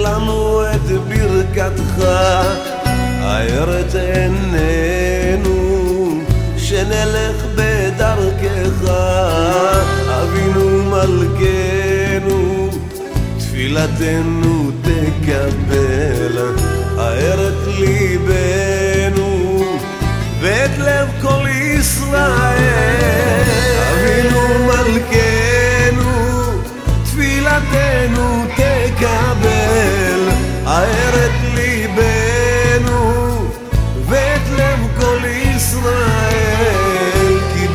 לנו את ברכתך, האר את עינינו שנלך בדרכך. אבינו מלכנו תפילתנו תקבל, האר את ליבנו ואת לב כל ישראל. אבינו מלכנו תפילתנו תקבל, האר את ליבנו ואת לב כל ישראל. כי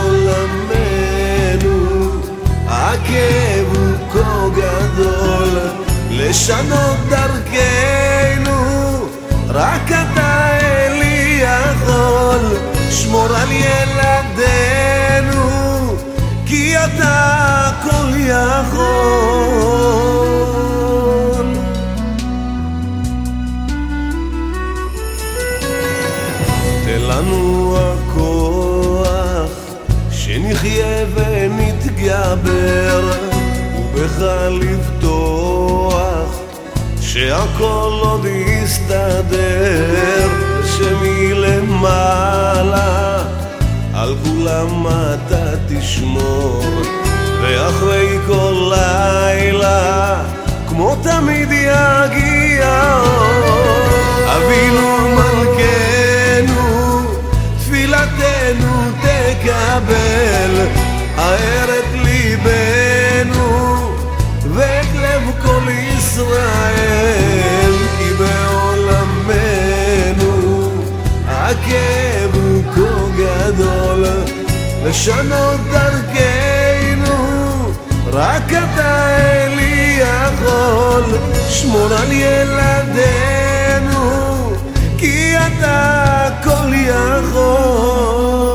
בעולמנו הכאב הוא כה גדול, לשנות דרכנו רק אתה אלי יכול. שמור על ילדינו כי אתה הכל יכול. תן לנו הכוח שנחיה ונתגבר, ובך לבטוח שהכל עוד יסתדר. שמלמעלה על כולם אתה תשמור, ואחרי כל לילה כמו תמיד יגיע אור. אבינו מלכנו תפילתנו תקבל, האר את ליבנו ואת לב כל ישראל. כי בעולמנו הכאב הוא כה גדול, לשנות דרכנו רק אתה אלי יכול. שמור על ילדינו כי אתה הכל יכול.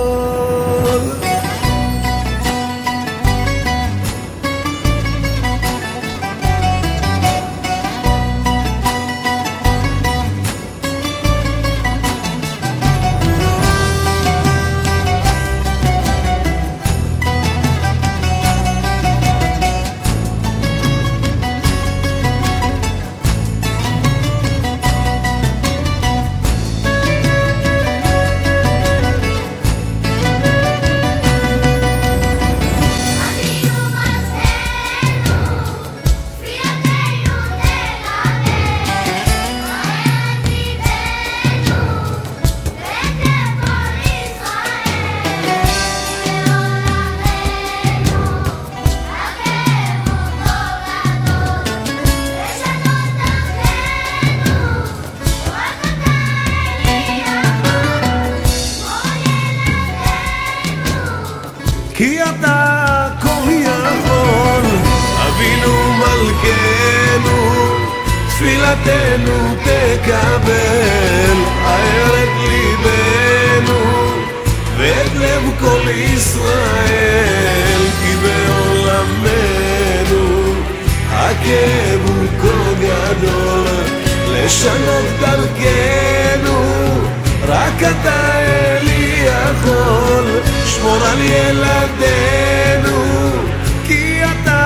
כי אתה הכל יכול. אבינו מלכנו תפילתנו תקבל, האר את ליבנו ואת לב כל ישראל. כי בעולמנו הכאב הוא כה גדול, לשנות דרכנו רק אתה אלי יכול. שמור על ילדינו כי אתה